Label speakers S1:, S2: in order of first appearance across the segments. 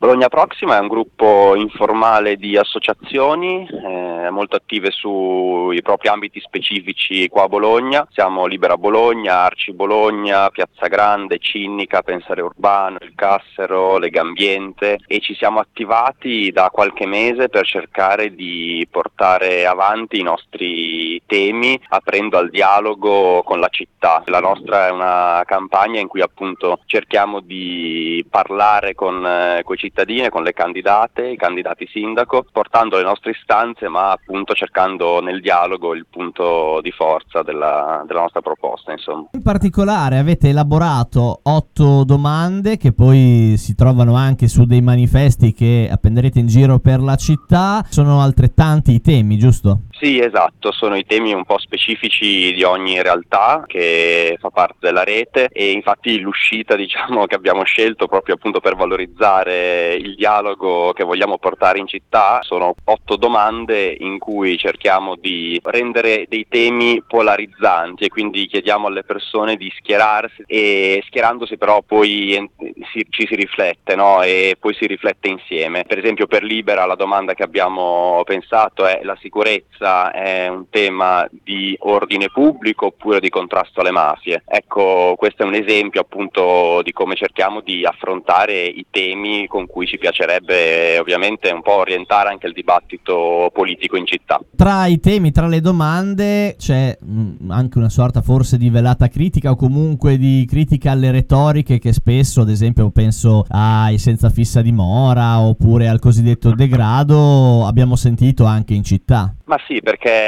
S1: Bologna Proxima è un gruppo informale di associazioni molto attive sui propri ambiti specifici qua a Bologna. Siamo Libera Bologna, Arci Bologna, Piazza Grande, Cinnica, Pensare Urbano, Il Cassero, Lega Ambiente, e ci siamo attivati da qualche mese per cercare di portare avanti i nostri temi aprendo al dialogo con la città. La nostra è una campagna in cui appunto cerchiamo di parlare con i cittadini, con le candidate, i candidati sindaco, portando le nostre istanze ma appunto cercando nel dialogo il punto di forza della nostra proposta, insomma.
S2: In particolare avete elaborato 8 domande che poi si trovano anche su dei manifesti che appenderete in giro per la città. Sono altrettanti i temi, giusto?
S1: Sì, esatto, sono i temi un po' specifici di ogni realtà che fa parte della rete, e infatti l'uscita che abbiamo scelto proprio appunto per valorizzare il dialogo che vogliamo portare in città sono 8 domande in cui cerchiamo di rendere dei temi polarizzanti, e quindi chiediamo alle persone di schierarsi, e schierandosi però poi ci si riflette, no? E poi si riflette insieme. Per esempio per Libera la domanda che abbiamo pensato è: la sicurezza è un tema di ordine pubblico oppure di contrasto alle mafie? Ecco, questo è un esempio appunto di come cerchiamo di affrontare i temi con cui ci piacerebbe ovviamente un po' orientare anche il dibattito politico in città.
S2: Tra i temi, tra le domande c'è anche una sorta forse di velata critica, o comunque di critica alle retoriche che spesso, ad esempio penso ai senza fissa dimora oppure al cosiddetto degrado, abbiamo sentito anche in città.
S1: Ma sì,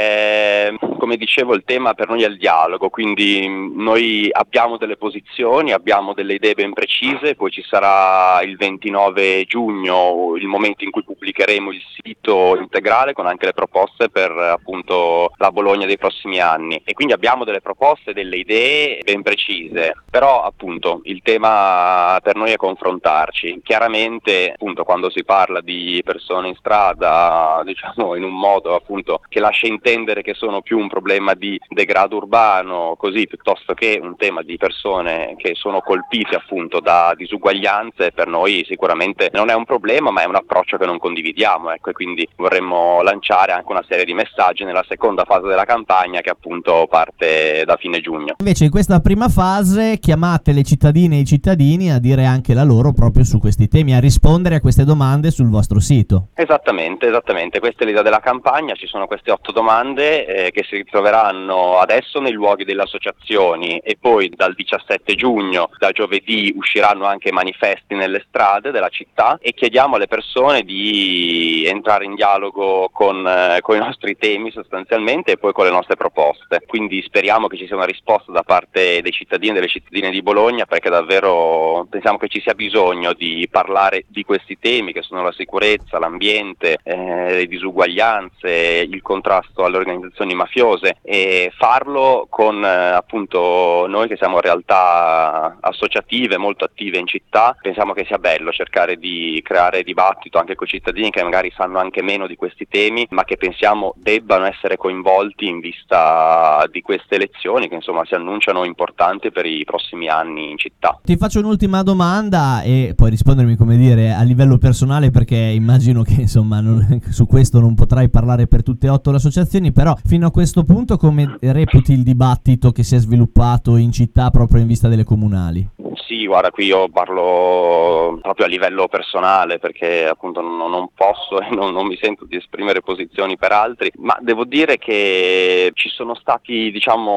S1: perché come dicevo il tema per noi è il dialogo, quindi noi abbiamo delle posizioni, abbiamo delle idee ben precise, poi ci sarà il 29 giugno il momento in cui pubblicheremo il sito integrale con anche le proposte per appunto la Bologna dei prossimi anni, e quindi abbiamo delle proposte, delle idee ben precise, però appunto il tema per noi è confrontarci. Chiaramente appunto quando si parla di persone in strada, diciamo in un modo appunto che lascia intendere che sono più un problema di degrado urbano, così, piuttosto che un tema di persone che sono colpite appunto da disuguaglianze, per noi sicuramente non è un problema, ma è un approccio che non condividiamo, ecco, e quindi vorremmo lanciare anche una serie di messaggi nella seconda fase della campagna che appunto parte da fine giugno.
S2: Invece in questa prima fase chiamate le cittadine e i cittadini a dire anche la loro proprio su questi temi, a rispondere a queste domande sul vostro sito.
S1: Esattamente, questa è l'idea della campagna. Ci sono queste 8 domande che si ritroveranno adesso nei luoghi delle associazioni, e poi dal 17 giugno, da giovedì, usciranno anche manifesti nelle strade della città, e chiediamo alle persone di entrare in dialogo con i nostri temi sostanzialmente, e poi con le nostre proposte. Quindi speriamo che ci sia una risposta da parte dei cittadini e delle cittadine di Bologna, perché davvero pensiamo che ci sia bisogno di parlare di questi temi che sono la sicurezza, l'ambiente, le disuguaglianze, il contrasto alle organizzazioni mafiose, e farlo con appunto noi che siamo realtà associative molto attive in città. Pensiamo che sia bello cercare di creare dibattito anche con i cittadini che magari sanno anche meno di questi temi, ma che pensiamo debbano essere coinvolti in vista di queste elezioni che insomma si annunciano importanti per i prossimi anni in città.
S2: Ti faccio un'ultima domanda e puoi rispondermi, come dire, a livello personale, perché immagino che insomma su questo non potrai parlare per tutte e 8 le associazioni, però fino a questo punto come reputi il dibattito che si è sviluppato in città proprio in vista delle comunali?
S1: Sì, guarda, qui io parlo proprio a livello personale, perché appunto non posso e non mi sento di esprimere posizioni per altri, ma devo dire che ci sono stati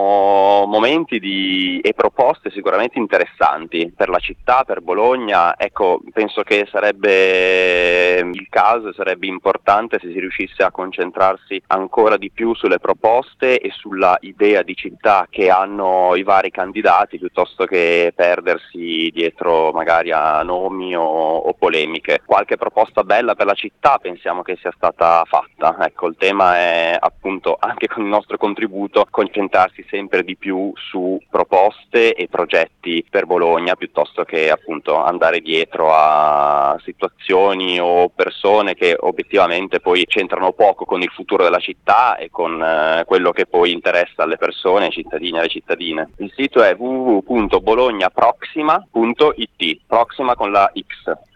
S1: momenti e proposte sicuramente interessanti per la città, per Bologna. Ecco, penso che sarebbe il caso, sarebbe importante se si riuscisse a concentrarsi ancora di più sulle proposte e sulla idea di città che hanno i vari candidati, piuttosto che perdersi dietro magari a nomi o polemiche. Qualche proposta bella per la città pensiamo che sia stata fatta. Ecco, il tema è appunto anche con il nostro contributo concentrarsi sempre di più su proposte e progetti per Bologna, piuttosto che appunto andare dietro a situazioni o persone che obiettivamente poi c'entrano poco con il futuro della città e con quello che poi interessa alle persone, ai cittadini e alle cittadine. Il sito è www.bolognaproxima.it, Proxima con la X.